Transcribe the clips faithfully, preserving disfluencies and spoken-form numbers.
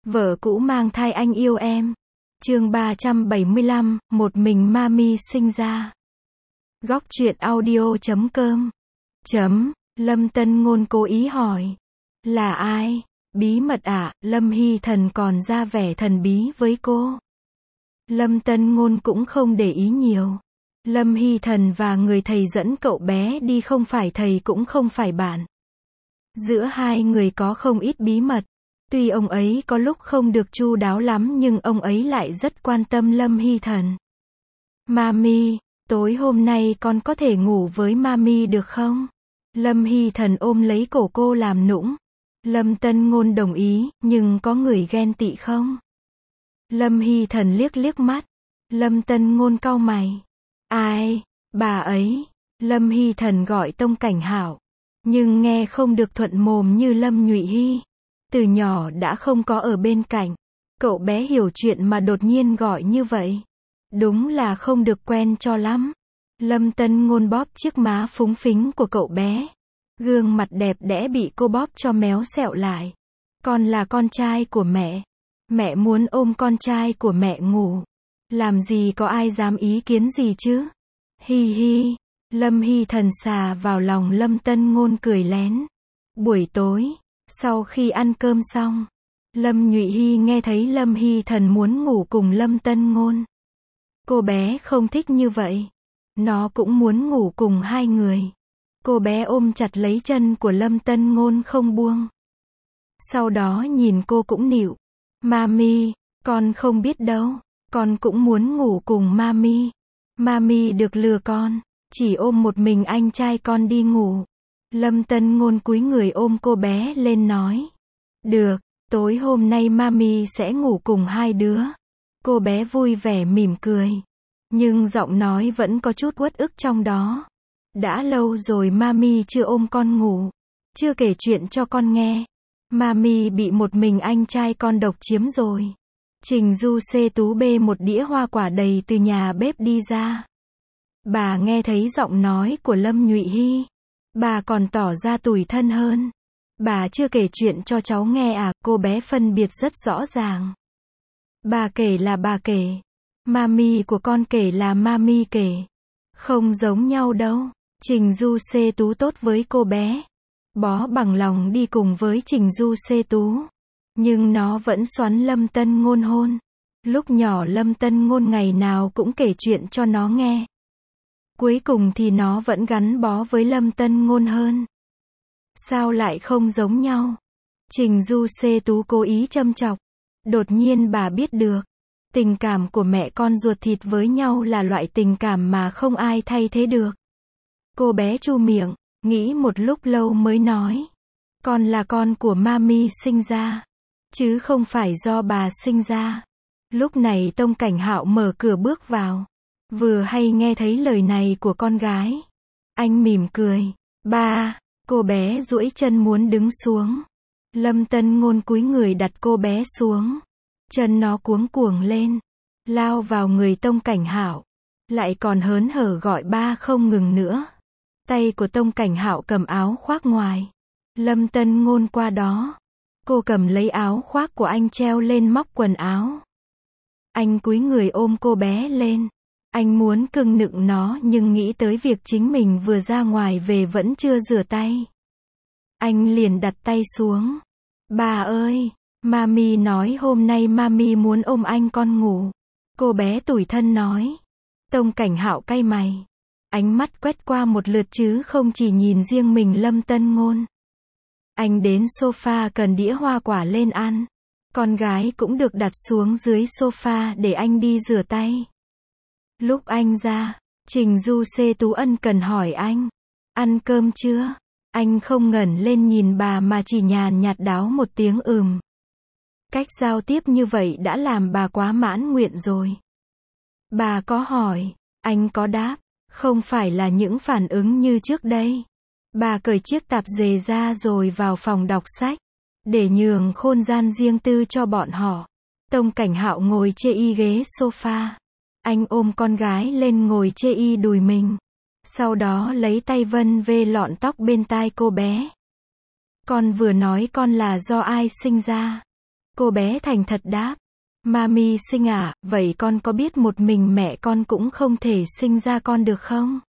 Vợ cũ mang thai anh yêu em. Chương ba trăm bảy mươi lăm, một mình Mami sinh ra. Góc truyện audio chấm com. Chấm, Lâm Tân Ngôn cố ý hỏi. Là ai? Bí mật à? Lâm Hy Thần còn ra vẻ thần bí với cô. Lâm Tân Ngôn cũng không để ý nhiều. Lâm Hy Thần và người thầy dẫn cậu bé đi không phải thầy cũng không phải bạn. Giữa hai người có không ít bí mật. Tuy ông ấy có lúc không được chu đáo lắm nhưng ông ấy lại rất quan tâm Lâm Hy Thần. Mami, tối hôm nay con có thể ngủ với Mami được không? Lâm Hy Thần ôm lấy cổ cô làm nũng. Lâm Tân Ngôn đồng ý, nhưng có người ghen tị không? Lâm Hy Thần liếc liếc mắt. Lâm Tân Ngôn cau mày. Ai? Bà ấy. Lâm Hy Thần gọi Tông Cảnh Hạo. Nhưng nghe không được thuận mồm như Lâm Nhụy Hy. Từ nhỏ đã không có ở bên cạnh. Cậu bé hiểu chuyện mà đột nhiên gọi như vậy. Đúng là không được quen cho lắm. Lâm Tân Ngôn bóp chiếc má phúng phính của cậu bé. Gương mặt đẹp đẽ bị cô bóp cho méo xẹo lại. Con là con trai của mẹ. Mẹ muốn ôm con trai của mẹ ngủ. Làm gì có ai dám ý kiến gì chứ? Hi hi. Lâm Hy Thần xà vào lòng Lâm Tân Ngôn cười lén. Buổi tối, sau khi ăn cơm xong, Lâm Nhụy Hy nghe thấy Lâm Hy Thần muốn ngủ cùng Lâm Tân Ngôn. Cô bé không thích như vậy. Nó cũng muốn ngủ cùng hai người. Cô bé ôm chặt lấy chân của Lâm Tân Ngôn không buông. Sau đó nhìn cô cũng nịu. Mami, con không biết đâu. Con cũng muốn ngủ cùng Mami. Mami được lừa con. Chỉ ôm một mình anh trai con đi ngủ. Lâm Tân Ngôn cúi người ôm cô bé lên nói. Được, tối hôm nay Mami sẽ ngủ cùng hai đứa. Cô bé vui vẻ mỉm cười. Nhưng giọng nói vẫn có chút uất ức trong đó. Đã lâu rồi Mami chưa ôm con ngủ. Chưa kể chuyện cho con nghe. Mami bị một mình anh trai con độc chiếm rồi. Trình Du xê tú bê một đĩa hoa quả đầy từ nhà bếp đi ra. Bà nghe thấy giọng nói của Lâm Nhụy Hy. Bà còn tỏ ra tủi thân hơn. Bà chưa kể chuyện cho cháu nghe à? Cô bé phân biệt rất rõ ràng. Bà kể là bà kể. Mami của con kể là Mami kể. Không giống nhau đâu. Trình Du xê tú tốt với cô bé. Bó bằng lòng đi cùng với Trình Du xê tú. Nhưng nó vẫn xoắn Lâm Tân Ngôn hôn. Lúc nhỏ Lâm Tân Ngôn ngày nào cũng kể chuyện cho nó nghe. Cuối cùng thì nó vẫn gắn bó với Lâm Tân Ngôn hơn. Sao lại không giống nhau? Trình Du xê tú cố ý châm chọc. Đột nhiên bà biết được. Tình cảm của mẹ con ruột thịt với nhau là loại tình cảm mà không ai thay thế được. Cô bé chu miệng, nghĩ một lúc lâu mới nói. Con là con của Mami sinh ra. Chứ không phải do bà sinh ra. Lúc này Tông Cảnh Hạo mở cửa bước vào. Vừa hay nghe thấy lời này của con gái. Anh mỉm cười. Ba, cô bé duỗi chân muốn đứng xuống. Lâm Tân Ngôn cúi người đặt cô bé xuống. Chân nó cuống cuồng lên. Lao vào người Tông Cảnh Hạo. Lại còn hớn hở gọi ba không ngừng nữa. Tay của Tông Cảnh Hạo cầm áo khoác ngoài. Lâm Tân Ngôn qua đó. Cô cầm lấy áo khoác của anh treo lên móc quần áo. Anh cúi người ôm cô bé lên. Anh muốn cưng nựng nó nhưng nghĩ tới việc chính mình vừa ra ngoài về vẫn chưa rửa tay. Anh liền đặt tay xuống. Bà ơi, Mami nói hôm nay Mami muốn ôm anh con ngủ. Cô bé tủi thân nói. Tông Cảnh Hạo cay mày. Ánh mắt quét qua một lượt chứ không chỉ nhìn riêng mình Lâm Tân Ngôn. Anh đến sofa cần đĩa hoa quả lên ăn. Con gái cũng được đặt xuống dưới sofa để anh đi rửa tay. Lúc anh ra, Trình Du xê tú ân cần hỏi anh. Ăn cơm chưa? Anh không ngẩng lên nhìn bà mà chỉ nhàn nhạt đáo một tiếng ừm. Cách giao tiếp như vậy đã làm bà quá mãn nguyện rồi. Bà có hỏi, anh có đáp, không phải là những phản ứng như trước đây. Bà cởi chiếc tạp dề ra rồi vào phòng đọc sách. Để nhường không gian riêng tư cho bọn họ. Tông Cảnh Hạo ngồi chê y ghế sofa. Anh ôm con gái lên ngồi chê y đùi mình. Sau đó lấy tay vân vê lọn tóc bên tai cô bé. Con vừa nói con là do ai sinh ra? Cô bé thành thật đáp. Mami sinh à, vậy con có biết một mình mẹ con cũng không thể sinh ra con được không?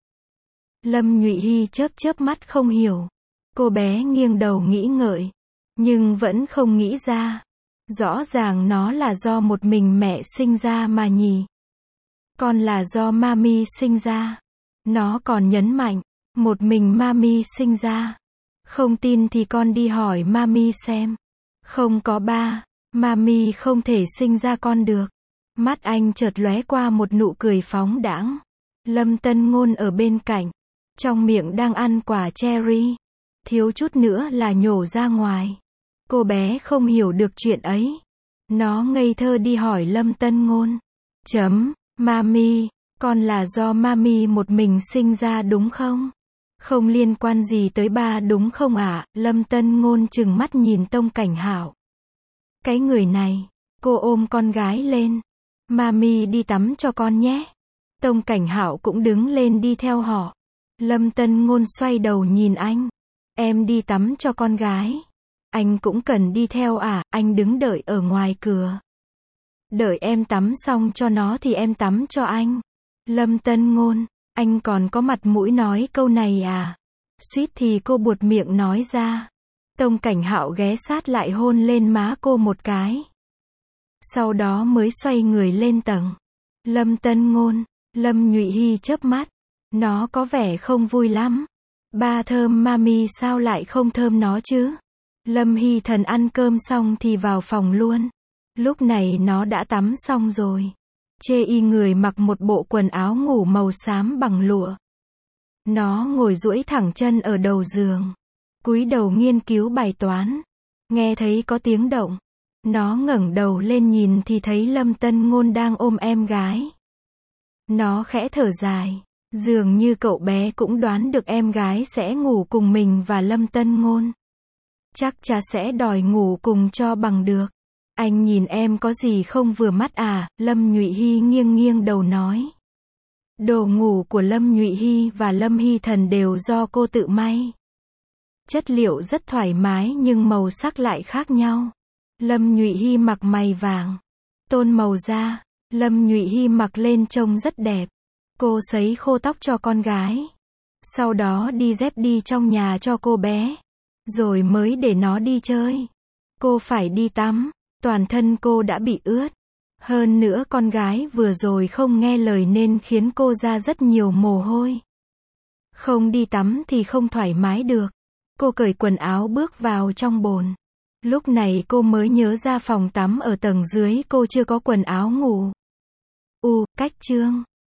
Lâm Nhụy Hy chớp chớp mắt không hiểu. Cô bé nghiêng đầu nghĩ ngợi, nhưng vẫn không nghĩ ra. Rõ ràng nó là do một mình mẹ sinh ra mà nhỉ. Con là do Mami sinh ra. Nó còn nhấn mạnh, một mình Mami sinh ra. Không tin thì con đi hỏi Mami xem. Không có ba, Mami không thể sinh ra con được. Mắt anh chợt lóe qua một nụ cười phóng đãng. Lâm Tân Ngôn ở bên cạnh, trong miệng đang ăn quả cherry, thiếu chút nữa là nhổ ra ngoài. Cô bé không hiểu được chuyện ấy. Nó ngây thơ đi hỏi Lâm Tân Ngôn. Chấm, Mami, con là do Mami một mình sinh ra đúng không? Không liên quan gì tới ba đúng không ạ? Lâm Tân Ngôn trừng mắt nhìn Tông Cảnh Hạo. Cái người này, cô ôm con gái lên. Mami đi tắm cho con nhé. Tông Cảnh Hạo cũng đứng lên đi theo họ. Lâm Tân Ngôn xoay đầu nhìn anh. Em đi tắm cho con gái. Anh cũng cần đi theo à? Anh đứng đợi ở ngoài cửa. Đợi em tắm xong cho nó thì em tắm cho anh. Lâm Tân Ngôn, anh còn có mặt mũi nói câu này à? Suýt thì cô buột miệng nói ra. Tông Cảnh Hạo ghé sát lại hôn lên má cô một cái. Sau đó mới xoay người lên tầng. Lâm Tân Ngôn, Lâm Nhụy Hy chớp mắt. Nó có vẻ không vui lắm. Ba thơm Mami sao lại không thơm nó chứ? Lâm Hy Thần ăn cơm xong thì vào phòng luôn. Lúc này nó đã tắm xong rồi. Chê y người mặc một bộ quần áo ngủ màu xám bằng lụa. Nó ngồi duỗi thẳng chân ở đầu giường, cúi đầu nghiên cứu bài toán. Nghe thấy có tiếng động, nó ngẩng đầu lên nhìn thì thấy Lâm Tân Ngôn đang ôm em gái. Nó khẽ thở dài, dường như cậu bé cũng đoán được em gái sẽ ngủ cùng mình và Lâm Tân Ngôn. Chắc cha sẽ đòi ngủ cùng cho bằng được. Anh nhìn em có gì không vừa mắt à? Lâm Nhụy Hy nghiêng nghiêng đầu nói. Đồ ngủ của Lâm Nhụy Hy và Lâm Hy Thần đều do cô tự may. Chất liệu rất thoải mái nhưng màu sắc lại khác nhau. Lâm Nhụy Hy mặc mày vàng, tôn màu da. Lâm Nhụy Hy mặc lên trông rất đẹp. Cô sấy khô tóc cho con gái. Sau đó đi dép đi trong nhà cho cô bé. Rồi mới để nó đi chơi. Cô phải đi tắm. Toàn thân cô đã bị ướt. Hơn nữa con gái vừa rồi không nghe lời nên khiến cô ra rất nhiều mồ hôi. Không đi tắm thì không thoải mái được. Cô cởi quần áo bước vào trong bồn. Lúc này cô mới nhớ ra phòng tắm ở tầng dưới cô chưa có quần áo ngủ. U, cách chương.